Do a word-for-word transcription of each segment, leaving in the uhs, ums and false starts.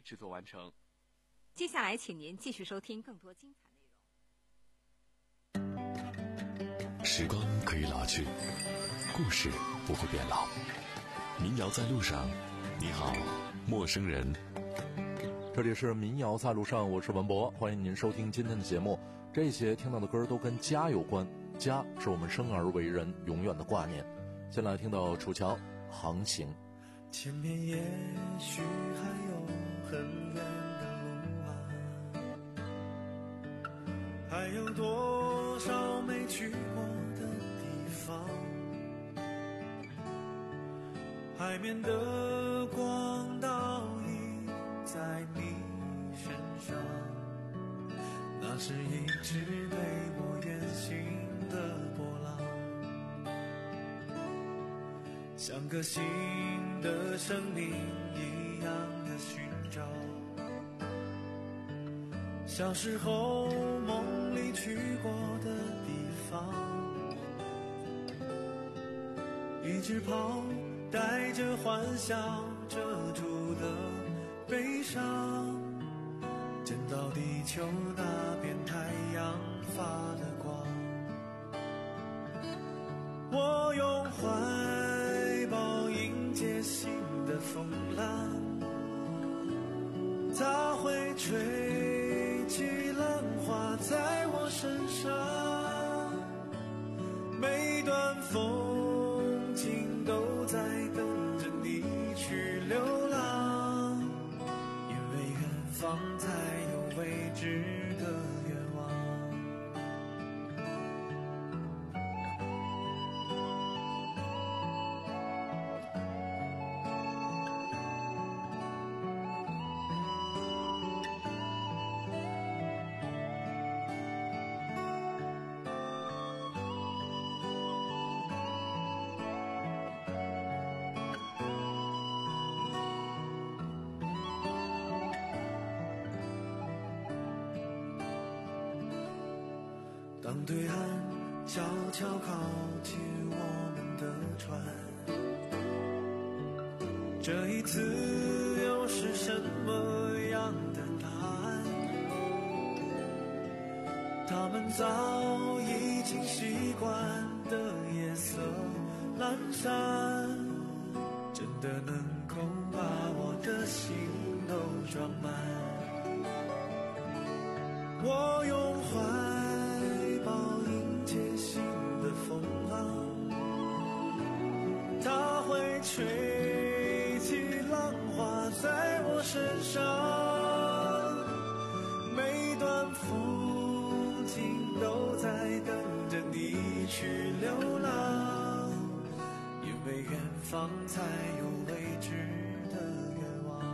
制作完成。 接下来请您继续收听更多精彩内容。时光可以老去，故事不会变老。民谣在路上，你好，陌生人。 这里是民谣在路上，我是文博，欢迎您收听今天的节目。这些听到的歌都跟家有关，家是我们生而为人永远的挂念。先来听到楚乔航行。 前面也许还有很远的路啊，还有多少没去过的地方，海面的光倒映在你身上，那是一直对我远行的波浪，像个新的生命一样的寻找，小时候梦里去过的地方，一直跑，带着幻想遮住的悲伤，等到地球那边太阳发了光，我用怀抱迎接新的风浪，它会吹起浪花在我身上，每段风景都在等着你去流浪，因为远方才有未知的愿望。当对岸悄悄靠近我们的船，这一次又是什么样的答案？他们早已经习惯的夜色阑珊，真的能够把我的心都装满。我用怀抱迎接新的风浪，它会吹起浪花在我身上，每段风景都在等着你去流浪，因为远方才有未知的愿望。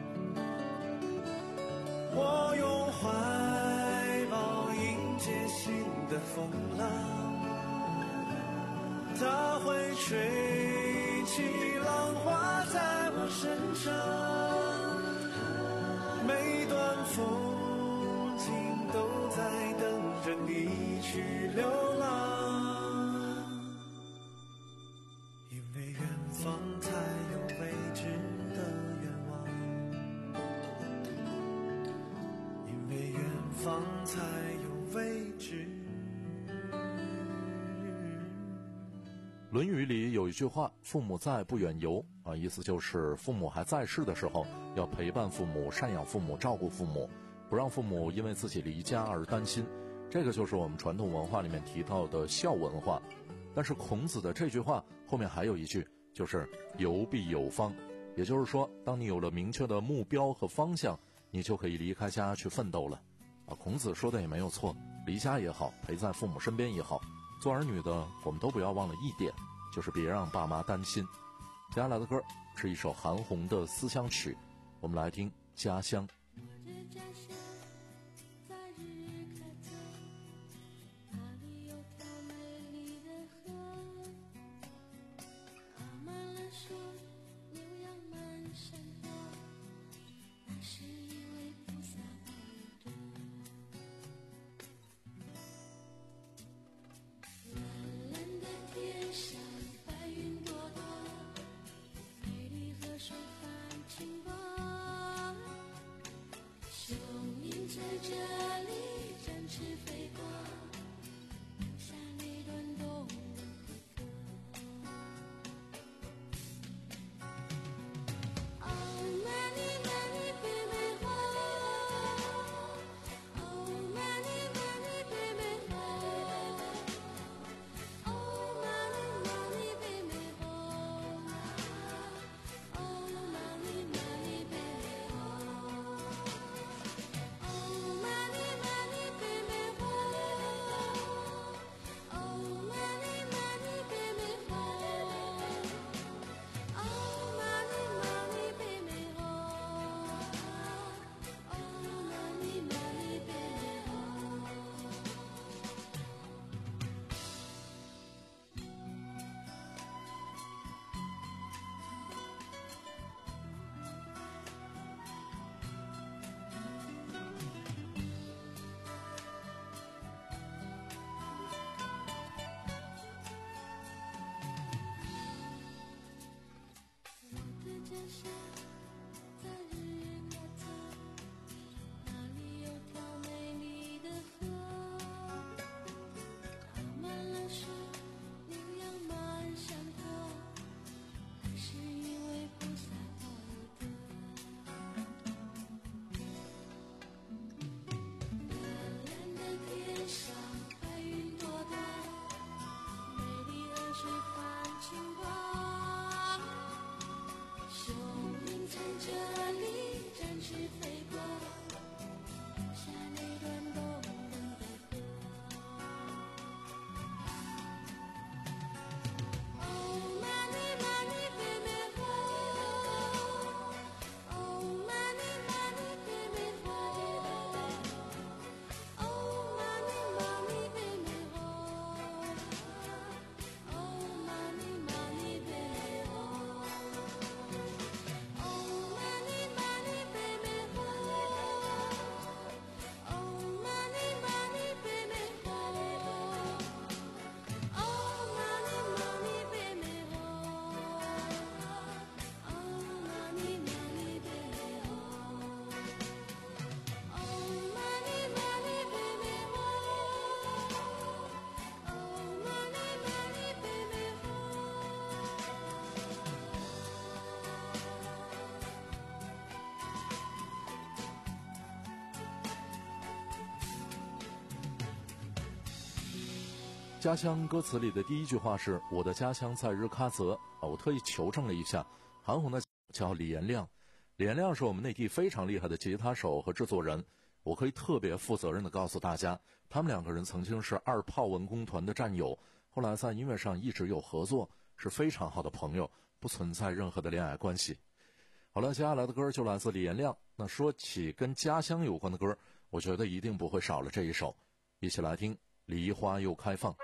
我用怀抱迎接新的风浪，它会吹起浪花在我身上，每段风景都在等着你去流浪，因为远方才有未知的愿望，因为远方才有未知。 论语里有一句话，父母在不远游啊，意思就是父母还在世的时候要陪伴父母，赡养父母，照顾父母，不让父母因为自己离家而担心。这个就是我们传统文化里面提到的孝文化。但是孔子的这句话后面还有一句，就是游必有方，也就是说当你有了明确的目标和方向，你就可以离开家去奋斗了啊。孔子说的也没有错，离家也好，陪在父母身边也好，做儿女的我们都不要忘了一点，就是别让爸妈担心。接下来的歌是一首韩红的思乡曲，我们来听家乡。 家乡歌词里的第一句话是我的家乡在日喀则啊，我特意求证了一下，韩红的叫李延亮，李延亮是我们内地非常厉害的吉他手和制作人。我可以特别负责任地告诉大家，他们两个人曾经是二炮文工团的战友，后来在音乐上一直有合作，是非常好的朋友，不存在任何的恋爱关系。好了，接下来的歌就来自李延亮。那说起跟家乡有关的歌，我觉得一定不会少了这一首，一起来听《梨花又开放》。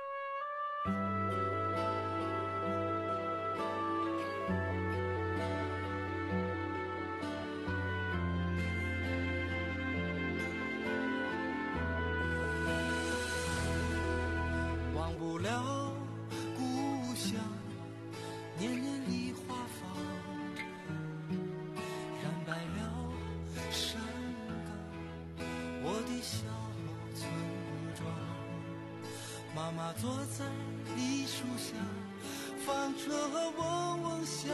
忘不了故乡，年年梨花放，染白了山岗，我的小村庄。妈妈坐在梨树下，纺车嗡嗡响，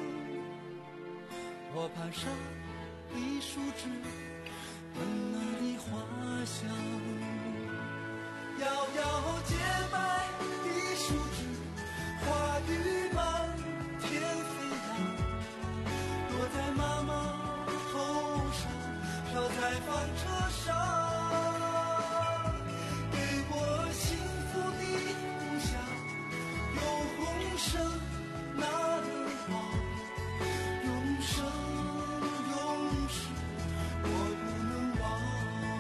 我攀上梨树枝，闻那梨花香。摇摇洁白的树枝，花雨满天飞扬，落在妈妈头上，飘在纺车上，给我幸福的故乡，永生难忘，永生永世我不能忘。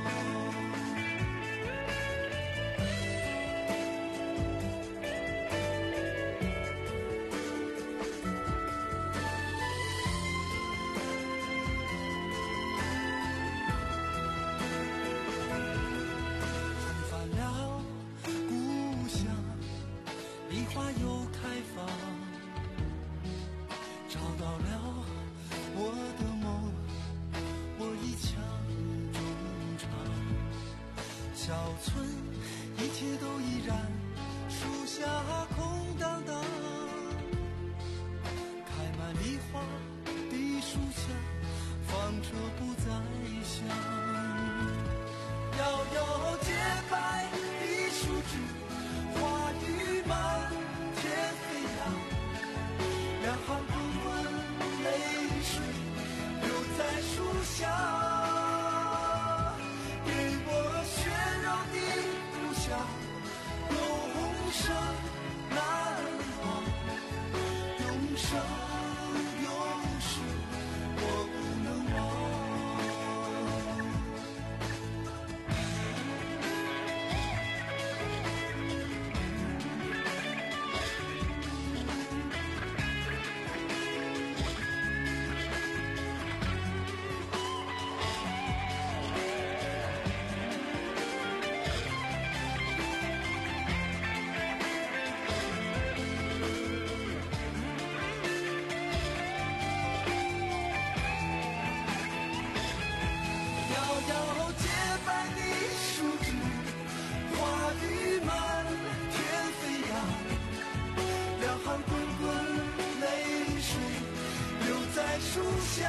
小村一切都依然，树下空荡荡，开满梨花的树下，纺车不再响。摇摇洁白的树枝，花雨满天飞扬，两行滚滚泪水流在树下。永生难忘，永生永世我不能忘。树下，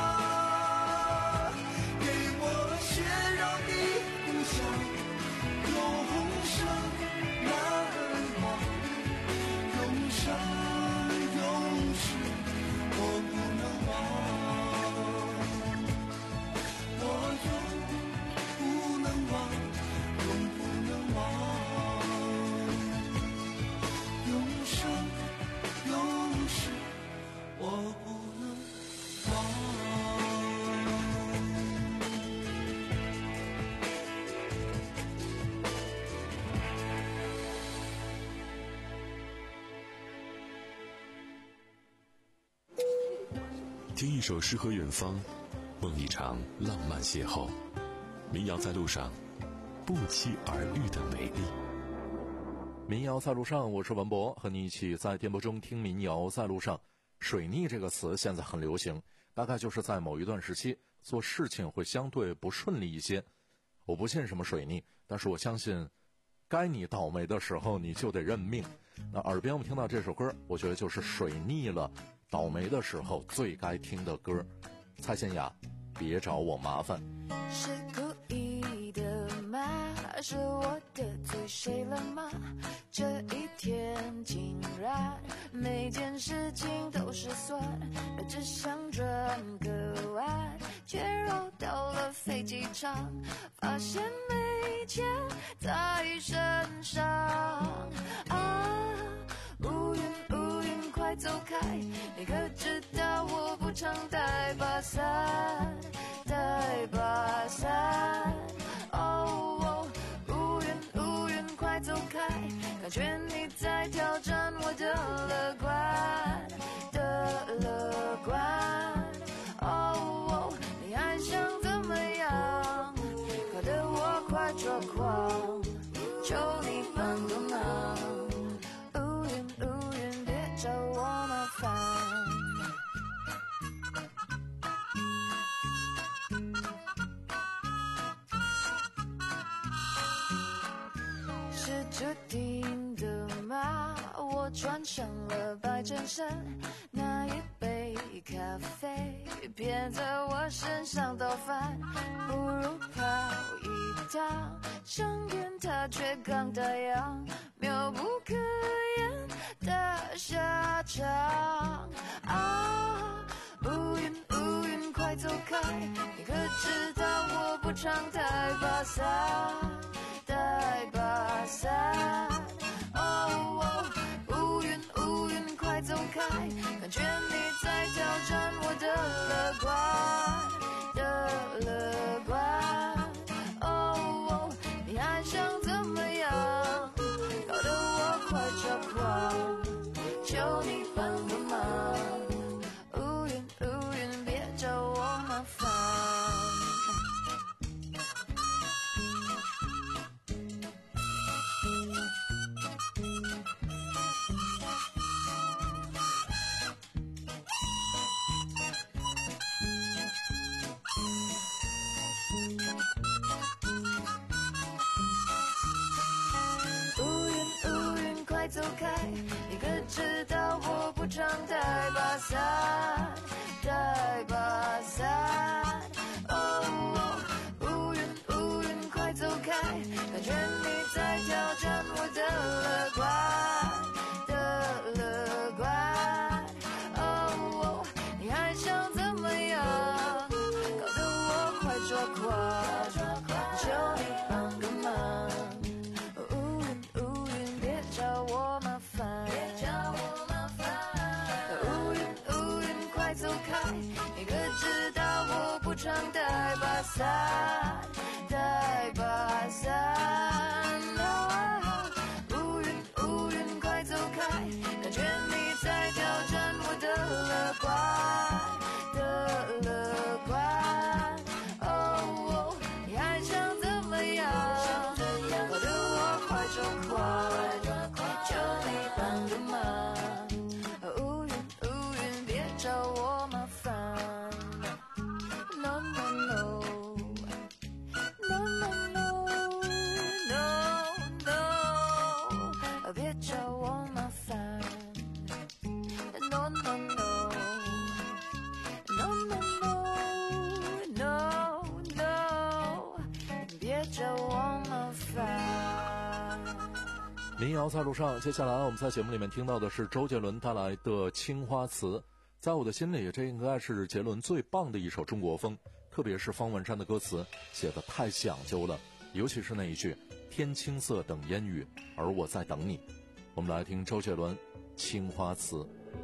给我喧嚷的故乡，永生难忘，永生永世我不能忘，我永不能忘，永不能忘，永生永世我不能忘。 听一首诗和远方，梦一场浪漫邂逅。民谣在路上，不期而遇的美丽。 民谣在路上，我是文博，和你一起在电波中听民谣在路上。水逆这个词现在很流行，大概就是在某一段时期做事情会相对不顺利一些。我不信什么水逆，但是我相信该你倒霉的时候你就得认命。那耳边我们听到这首歌，我觉得就是水逆了倒霉的时候最该听的歌。蔡健雅，别找我麻烦。 是故意的吗？ 是我得罪谁了吗？这一天竟然每件事情都失算，我只想转个弯，却绕到了飞机场，发现没钱在身上。啊，乌云乌云快走开，你可知道我不常带把伞，带把伞。哦，乌云乌云快走开，感觉你在挑战我的乐观的乐观。哦，你还想怎么样？搞得我快抓狂，求你帮个忙。乌云乌云别找我麻烦。是注定的吗？我穿上了白衬衫，那一杯咖啡别在我身上倒翻，不如跑一趟，上天它却刚打烊，妙不可言的下场。啊，乌云乌云快走开，你可知道我不常带把伞，带把伞。哦，乌云乌云快走开，感觉你在挑战我的乐观的乐观。哦，你还想怎么样？搞得我快抓狂，求你帮个忙。乌云乌云别找我麻烦。走开，你可知道我不常带把伞，带把伞。哦，乌云乌云快走开，感觉你在挑战我的乐观的乐观。哦，你还想怎么样？搞得我快抓狂，求你帮个忙。我麻烦，乌云乌云快走开，你可知道我不常带把伞，带把伞。哦，乌云乌云快走开，感觉你在挑战我的乐观的乐观。哦，你还想怎么样？搞得我快抓狂。求你帮个忙，乌云乌云别找我麻烦。No no no no no no no no， 别找我麻烦。No no no no no no no， 别找我麻烦。 民谣在路上，接下来我们在节目里面听到的是周杰伦带来的《青花瓷》。在我的心里，这应该是杰伦最棒的一首中国风，特别是方文山的歌词写得太讲究了，尤其是那一句天青色等烟雨，而我在等你。我们来听周杰伦《青花瓷》。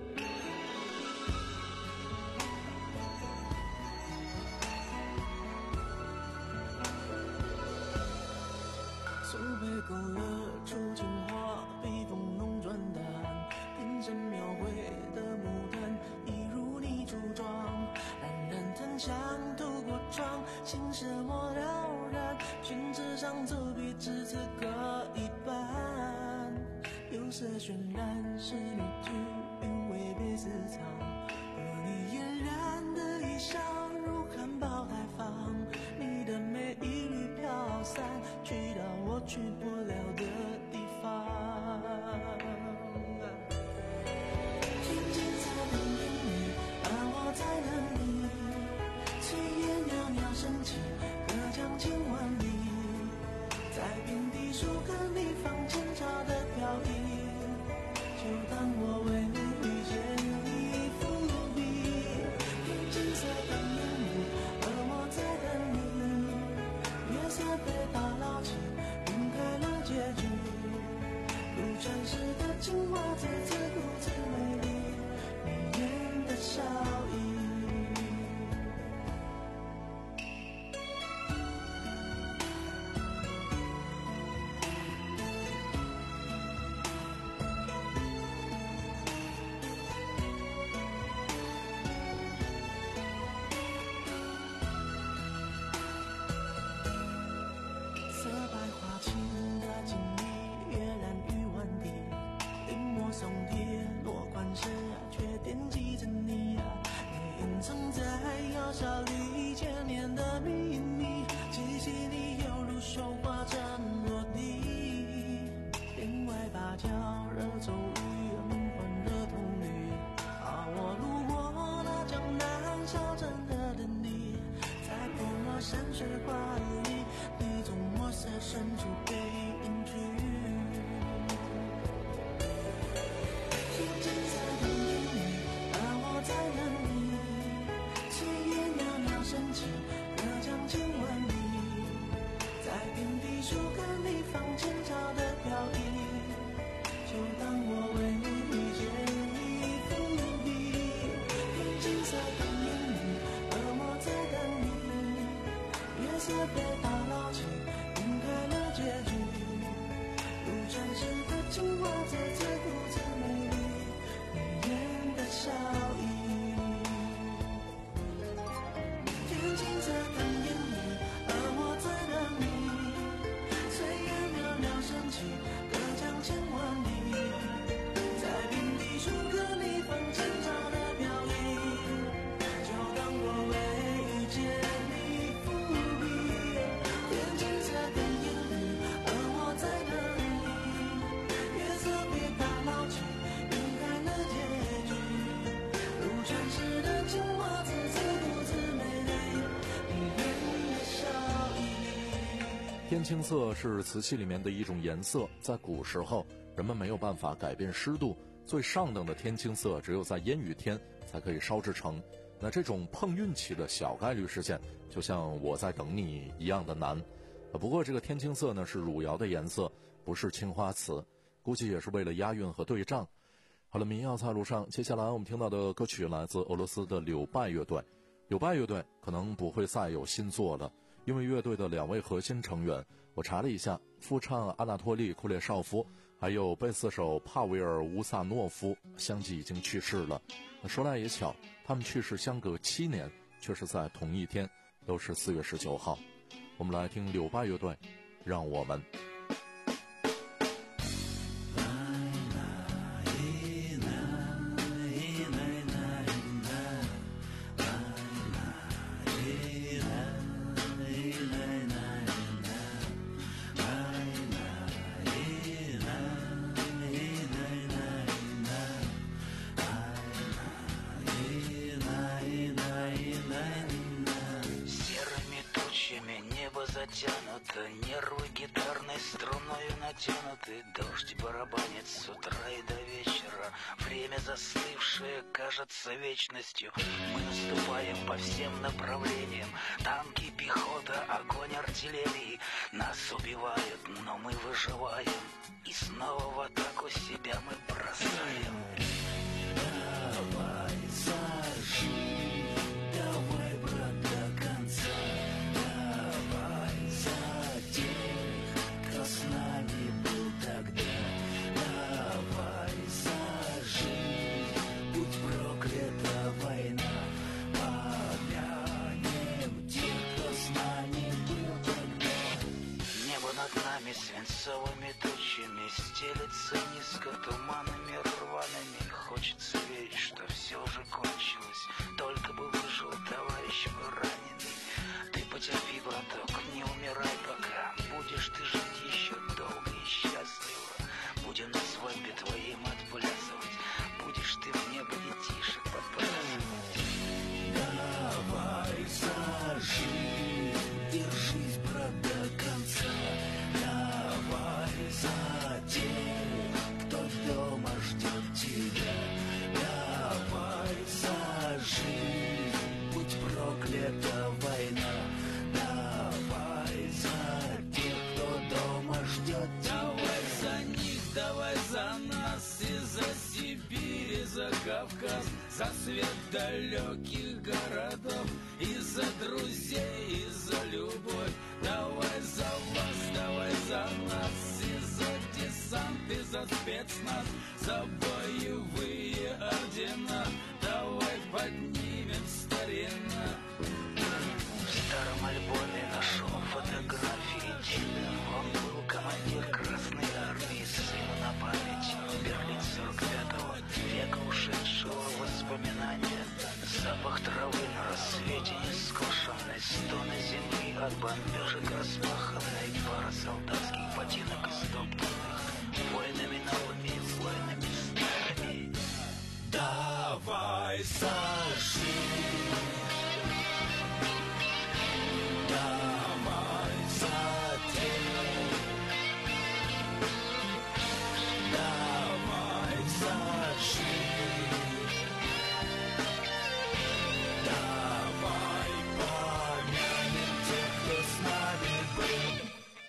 苏北勾勒出情花，北风浓转淡，平生描绘的牡丹，一如你梳妆，冉冉檀香透过窗，心事莫了然，宣纸上走笔只字各一半，釉色渲染仕女句，韵味被私藏，和你嫣然的衣裳如含苞待放，你的美一缕飘散，去到我去不了的地方。轻轻擦亮烟雨，而我在等你。炊烟袅袅升起，隔江千万里，在平骤雨，温热童女。啊，我路过那江南小镇的等你，在破落山水画里，你从墨色深处被隐去。是金色的烟雨，而我在等你。炊烟袅袅升起，隔江千万里，在遍地树根里放前朝的飘逸。就当我为你遇见你伏笔，用金色的烟雨，而我在等你。月色被打捞起，晕开了结局。如传世的青花，再次独自美丽，迷人的笑意。天青色的烟雨，而我在等你。炊烟袅袅升起，隔江千万里，在遍地树根里放前朝的飘逸。就当我为遇见你伏笔，天青色的烟雨，而我在等你。月色被打捞起，晕开了结局。如传世的青花，此次独自美丽，迷人的笑意。 天青色是瓷器里面的一种颜色，在古时候人们没有办法改变湿度，最上等的天青色只有在烟雨天才可以烧制成。那这种碰运气的小概率事件，就像我在等你一样的难。不过这个天青色呢是汝窑的颜色，不是青花瓷，估计也是为了押韵和对仗。好了，民谣在路上，接下来我们听到的歌曲来自俄罗斯的柳拜乐队。柳拜乐队可能不会再有新作了，因为乐队的两位核心成员，我查了一下，副唱阿纳托利·库列绍夫还有贝斯手帕维尔·乌萨诺夫相继已经去世了。说来也巧，他们去世相隔七年，却是在同一天，都是四月十九号。我们来听柳拜乐队，让我们。 Затянуто, нервы гитарной струною натянуты. Дождь барабанит с утра и до вечера. Время застывшее кажется вечностью. Мы наступаем по всем направлениям. Танки, пехота, огонь артиллерии. Нас убивают, но мы выживаем. И снова в атаку себя мы бросаем. Давай, зажги, давай, брат, до конца. С нами был тогда. Давай, зажги, будь проклята война. Помянем тех, кто с нами был тогда. Небо над нами свинцовыми тучами стелется низко туманами рваными. Хочется верить, что все уже кончилось. Только бы выжил товарищ мой раненый. Ты потерпи, браток, не умирай пока. Будешь ты жить еще долго и счастливо. Будем на свадьбе твоим отплясывать. Будешь ты в небо детишек подбрасывать. Давай, зажги, держись, брат, до конца. Давай за тех, кто дома ждет тебя. Давай, зажги, будь проклята война. Давай за тех, кто дома ждет тебя. Давай за них, давай за нас. И за Сибирь, и за Кавказ. За свет далеких городов. И за друзей, и за любовь. Давай за вас, давай за нас. И за десант, и за спецназ. За боевые ордена. Давай поднимем старина. В старом альбоме нашел фотографии деда. Он был командир Красной Армии, сыну на память. Берлин сорок пятого, века ушедшего воспоминания. Запах травы на рассвете нескошенной. Стоны земли от бомбежек распаханной. Пара солдатских ботинок истоптанных. Воинами новыми, воинами Давай сожги, давай затем, давай зажги, давай помянем тех, кто с нами был.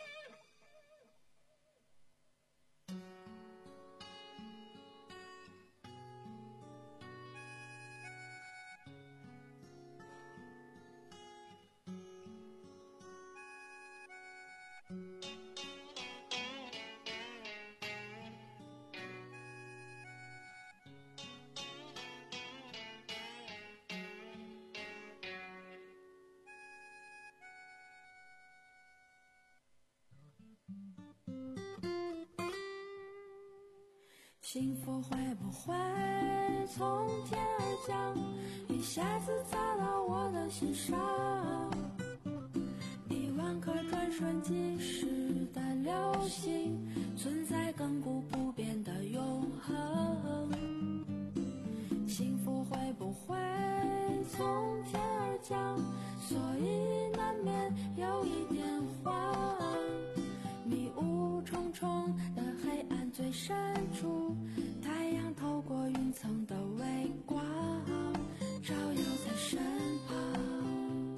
幸福会不会从天而降，一下子砸到我的心上？一万颗转瞬即逝的流星，存在亘古不变的永恒。幸福会不会从天而降，所以难免有一点慌。迷雾重重的黑暗最深处，太阳透过云层的微光，照耀在身旁，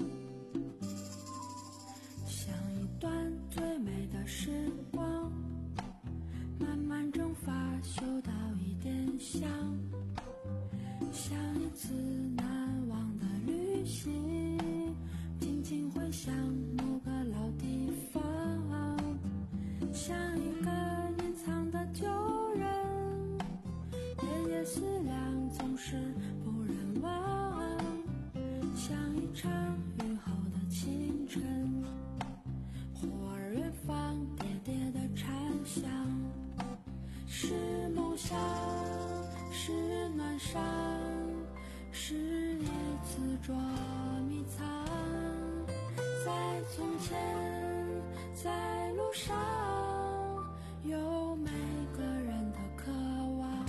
像一段最美的时光，慢慢蒸发，嗅到一点香，像一次难忘的旅行，静静回想某个老地方，像一个隐藏的旧人，夜夜思量总是不忍忘，像一场雨后的清晨，忽而远方叠叠的蝉响，是梦想，是暖伤，是一次捉迷藏，在从前，在路上，有每个人的渴望。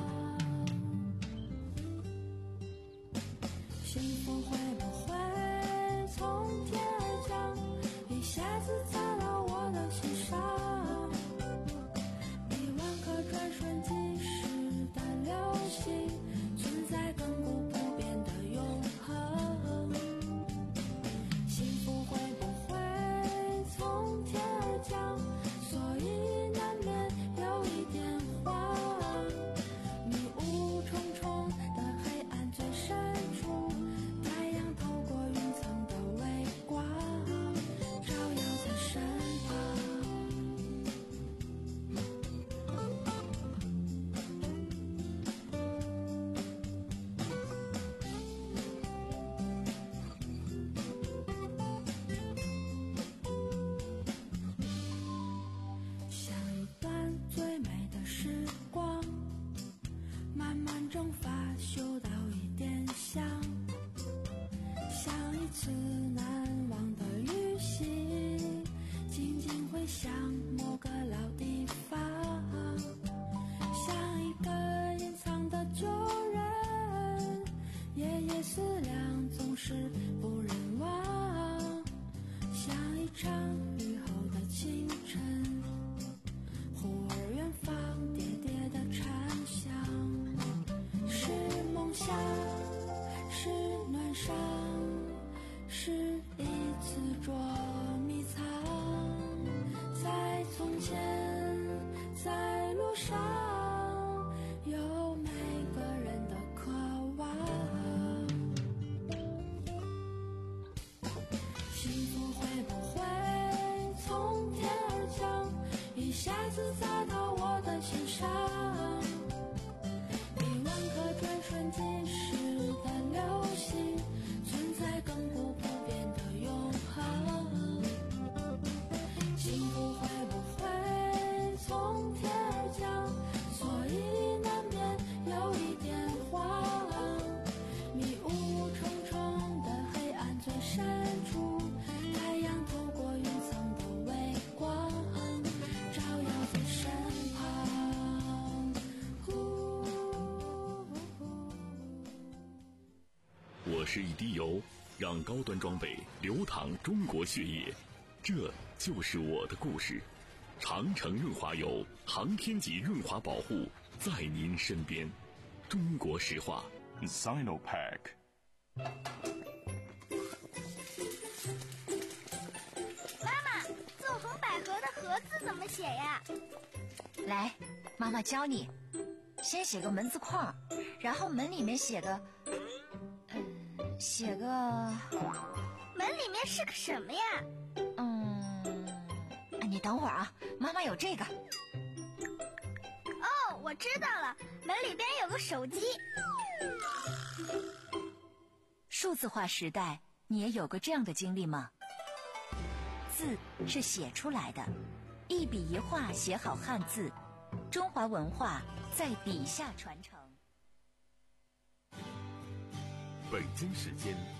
幸福会不会从天而降，一下子砸到我的心上？一万颗转瞬即逝的流星，存在亘古不变的永恒。幸福会不会从天而降，所以难免有一点慌。迷雾重重的黑暗最深处，太阳透过云层的微光，照耀在身旁。像一段最美的时光，慢慢蒸发，嗅到一点香，像一次难忘的旅行，静静回想某个老地方，像一个隐藏的旧人，夜夜思量总是不忍忘，像一场雨后的清晨，忽而远方叠叠的蝉响，是梦想，是暖伤，是一次捉迷藏，在从前，在路上，有每个人的渴望。幸福会不会从天而降，一下子砸到我的心上？一万颗转瞬即逝的流星，存在亘古不变的永恒。幸福会不会从天而降，所以难免有一点慌。迷雾重重的黑暗最深处，太阳透过云层的微光，照耀在身旁。 十一滴油，让高端装备流淌中国血液。这就是我的故事。长城润滑油，航天级润滑保护，在您身边。中国石化 Sinopec。 妈妈，纵横捭阖的阖字怎么写呀？ 来，妈妈教你。先写个门字框，然后门里面写个嗯写个门里面是个什么呀？ 嗯你等会儿啊，妈妈有这个。 哦，我知道了，门里边有个手机。 数字化时代，你也有过这样的经历吗？字是写出来的，一笔一画写好汉字，中华文化在笔下传承。 北京时间